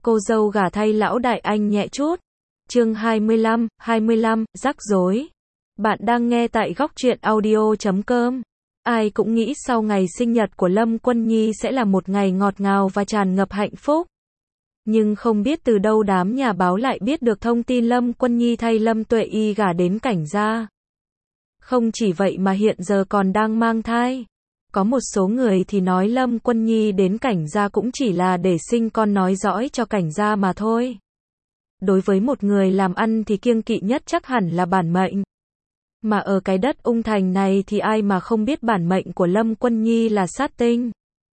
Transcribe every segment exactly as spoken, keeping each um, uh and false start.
Cô dâu gả thay lão đại anh nhẹ chút. Chương hai mươi lăm, hai mươi lăm, rắc rối. Bạn đang nghe tại góc truyện audio chấm com. Ai cũng nghĩ sau ngày sinh nhật của Lâm Quân Nhi sẽ là một ngày ngọt ngào và tràn ngập hạnh phúc. Nhưng không biết từ đâu đám nhà báo lại biết được thông tin Lâm Quân Nhi thay Lâm Tuệ Y gả đến Cảnh gia. Không chỉ vậy mà hiện giờ còn đang mang thai. Có một số người thì nói Lâm Quân Nhi đến Cảnh gia cũng chỉ là để sinh con nối dõi cho Cảnh gia mà thôi. Đối với một người làm ăn thì kiêng kỵ nhất chắc hẳn là bản mệnh. Mà ở cái đất Ung Thành này thì ai mà không biết bản mệnh của Lâm Quân Nhi là sát tinh.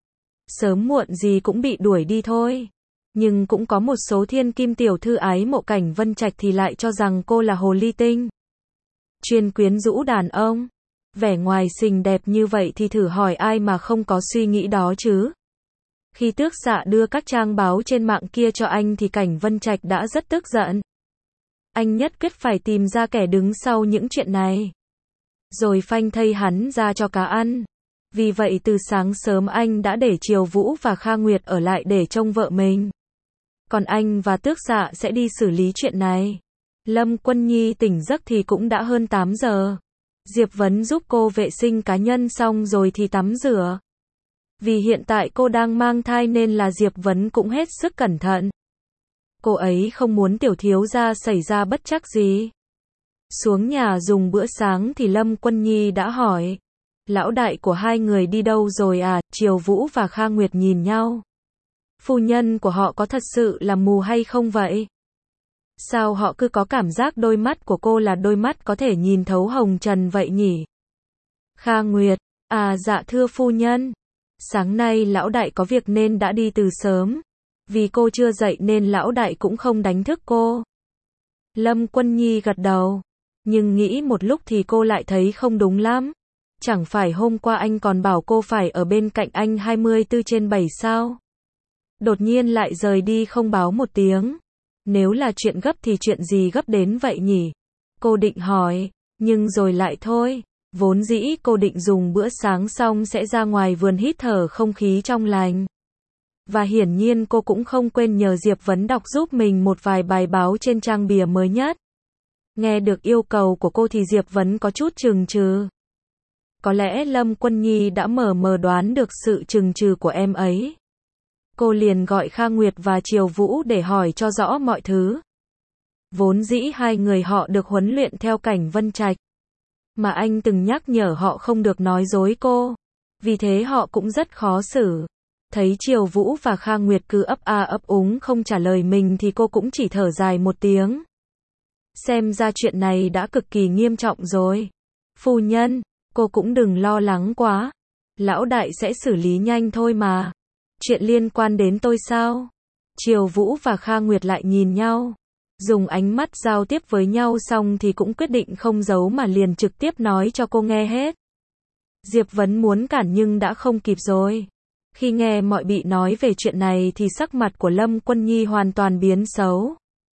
Sớm muộn gì cũng bị đuổi đi thôi. Nhưng cũng có một số thiên kim tiểu thư ái mộ Cảnh Vân Trạch thì lại cho rằng cô là hồ ly tinh. Chuyên quyến rũ đàn ông. Vẻ ngoài xinh đẹp như vậy thì thử hỏi ai mà không có suy nghĩ đó chứ. Khi Tước Dạ đưa các trang báo trên mạng kia cho anh thì Cảnh Vân Trạch đã rất tức giận. Anh nhất quyết phải tìm ra kẻ đứng sau những chuyện này. Rồi phanh thây hắn ra cho cá ăn. Vì vậy từ sáng sớm anh đã để Triều Vũ và Kha Nguyệt ở lại để trông vợ mình. Còn anh và Tước Dạ sẽ đi xử lý chuyện này. Lâm Quân Nhi tỉnh giấc thì cũng đã hơn tám giờ. Diệp Vấn giúp cô vệ sinh cá nhân xong rồi thì tắm rửa. Vì hiện tại cô đang mang thai nên là Diệp Vấn cũng hết sức cẩn thận. Cô ấy không muốn tiểu thiếu gia xảy ra bất trắc gì. Xuống nhà dùng bữa sáng thì Lâm Quân Nhi đã hỏi. Lão đại của hai người đi đâu rồi à? Triều Vũ và Kha Nguyệt nhìn nhau. Phu nhân của họ có thật sự là mù hay không vậy? Sao họ cứ có cảm giác đôi mắt của cô là đôi mắt có thể nhìn thấu hồng trần vậy nhỉ? Kha Nguyệt, à dạ thưa phu nhân. Sáng nay lão đại có việc nên đã đi từ sớm. Vì cô chưa dậy nên lão đại cũng không đánh thức cô. Lâm Quân Nhi gật đầu. Nhưng nghĩ một lúc thì cô lại thấy không đúng lắm. Chẳng phải hôm qua anh còn bảo cô phải ở bên cạnh anh hai mươi bốn trên bảy sao? Đột nhiên lại rời đi không báo một tiếng. Nếu là chuyện gấp thì chuyện gì gấp đến vậy nhỉ? Cô định hỏi, nhưng rồi lại thôi. Vốn dĩ cô định dùng bữa sáng xong sẽ ra ngoài vườn hít thở không khí trong lành. Và hiển nhiên cô cũng không quên nhờ Diệp Vấn đọc giúp mình một vài bài báo trên trang bìa mới nhất. Nghe được yêu cầu của cô thì Diệp Vấn có chút chừng chừ. Có lẽ Lâm Quân Nhi đã mờ mờ đoán được sự chừng chừ của em ấy. Cô liền gọi Kha Nguyệt và Triều Vũ để hỏi cho rõ mọi thứ. Vốn dĩ hai người họ được huấn luyện theo Cảnh Vân Trạch. Mà anh từng nhắc nhở họ không được nói dối cô. Vì thế họ cũng rất khó xử. Thấy Triều Vũ và Kha Nguyệt cứ ấp a ấp úng không trả lời mình thì cô cũng chỉ thở dài một tiếng. Xem ra chuyện này đã cực kỳ nghiêm trọng rồi. Phu nhân, cô cũng đừng lo lắng quá. Lão đại sẽ xử lý nhanh thôi mà. Chuyện liên quan đến tôi sao? Triều Vũ và Kha Nguyệt lại nhìn nhau. Dùng ánh mắt giao tiếp với nhau xong thì cũng quyết định không giấu mà liền trực tiếp nói cho cô nghe hết. Diệp Vấn muốn cản nhưng đã không kịp rồi. Khi nghe mọi bị nói về chuyện này thì sắc mặt của Lâm Quân Nhi hoàn toàn biến xấu.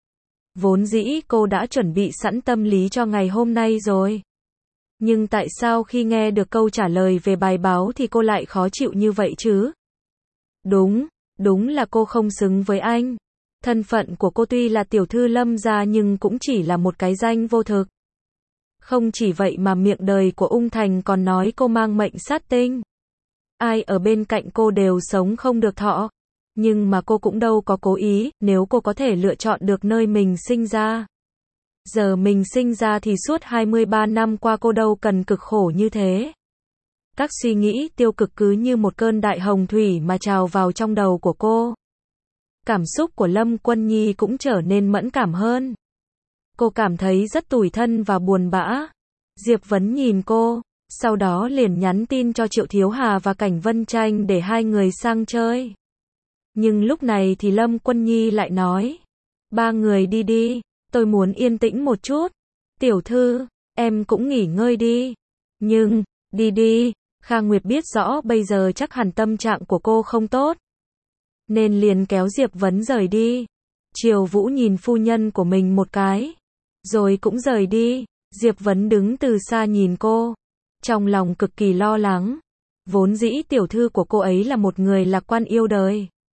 Vốn dĩ cô đã chuẩn bị sẵn tâm lý cho ngày hôm nay rồi. Nhưng tại sao khi nghe được câu trả lời về bài báo thì cô lại khó chịu như vậy chứ? Đúng, đúng là cô không xứng với anh. Thân phận của cô tuy là tiểu thư Lâm gia nhưng cũng chỉ là một cái danh vô thực. Không chỉ vậy mà miệng đời của Ung Thành còn nói cô mang mệnh sát tinh. Ai ở bên cạnh cô đều sống không được thọ. Nhưng mà cô cũng đâu có cố ý, nếu cô có thể lựa chọn được nơi mình sinh ra. Giờ mình sinh ra thì suốt hai mươi ba năm qua cô đâu cần cực khổ như thế. Các suy nghĩ tiêu cực cứ như một cơn đại hồng thủy mà trào vào trong đầu của cô. Cảm xúc của Lâm Quân Nhi cũng trở nên mẫn cảm hơn. Cô cảm thấy rất tủi thân và buồn bã. Diệp Vấn nhìn cô, sau đó liền nhắn tin cho Triệu Thiếu Hà và Cảnh Vân Tranh để hai người sang chơi. Nhưng lúc này thì Lâm Quân Nhi lại nói, ba người đi đi, tôi muốn yên tĩnh một chút. Tiểu thư, em cũng nghỉ ngơi đi. Nhưng, đi đi, Kha Nguyệt biết rõ bây giờ chắc hẳn tâm trạng của cô không tốt. Nên liền kéo Diệp Vấn rời đi. Triều Vũ nhìn phu nhân của mình một cái. Rồi cũng rời đi. Diệp Vấn đứng từ xa nhìn cô. Trong lòng cực kỳ lo lắng. Vốn dĩ tiểu thư của cô ấy là một người lạc quan yêu đời.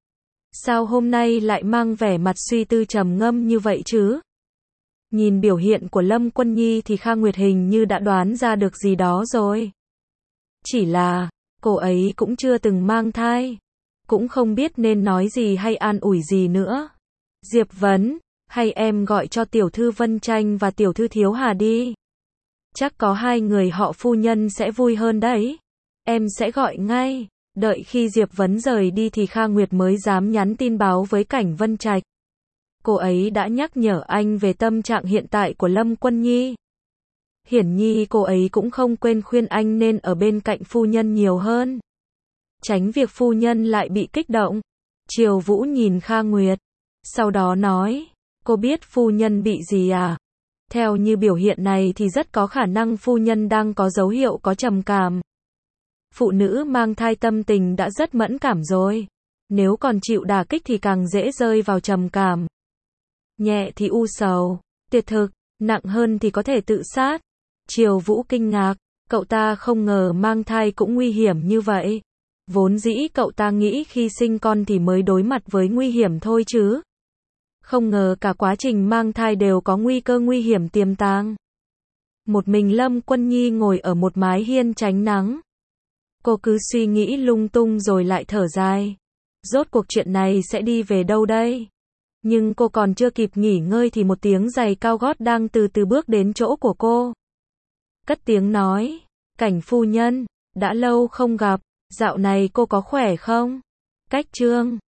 Sao hôm nay lại mang vẻ mặt suy tư trầm ngâm như vậy chứ? Nhìn biểu hiện của Lâm Quân Nhi thì Kha Nguyệt hình như đã đoán ra được gì đó rồi. Chỉ là, cô ấy cũng chưa từng mang thai. Cũng không biết nên nói gì hay an ủi gì nữa. Diệp Vấn, hay em gọi cho tiểu thư Vân Tranh và tiểu thư Thiếu Hà đi. Chắc có hai người họ phu nhân sẽ vui hơn đấy. Em sẽ gọi ngay. Đợi khi Diệp Vấn rời đi thì Kha Nguyệt mới dám nhắn tin báo với Cảnh Vân Trạch. Cô ấy đã nhắc nhở anh về tâm trạng hiện tại của Lâm Quân Nhi. Hiển nhi cô ấy cũng không quên khuyên anh nên ở bên cạnh phu nhân nhiều hơn. Tránh việc phu nhân lại bị kích động. Triều Vũ nhìn Kha Nguyệt. Sau đó nói, cô biết phu nhân bị gì à? Theo như biểu hiện này thì rất có khả năng phu nhân đang có dấu hiệu có trầm cảm. Phụ nữ mang thai tâm tình đã rất mẫn cảm rồi. Nếu còn chịu đả kích thì càng dễ rơi vào trầm cảm. Nhẹ thì u sầu, tuyệt thực, nặng hơn thì có thể tự sát. Triều Vũ kinh ngạc, cậu ta không ngờ mang thai cũng nguy hiểm như vậy. Vốn dĩ cậu ta nghĩ khi sinh con thì mới đối mặt với nguy hiểm thôi chứ. Không ngờ cả quá trình mang thai đều có nguy cơ nguy hiểm tiềm tàng. Một mình Lâm Quân Nhi ngồi ở một mái hiên tránh nắng. Cô cứ suy nghĩ lung tung rồi lại thở dài. Rốt cuộc chuyện này sẽ đi về đâu đây? Nhưng cô còn chưa kịp nghỉ ngơi thì một tiếng giày cao gót đang từ từ bước đến chỗ của cô. Cất tiếng nói, Cảnh phu nhân, đã lâu không gặp, dạo này cô có khỏe không? Cách chương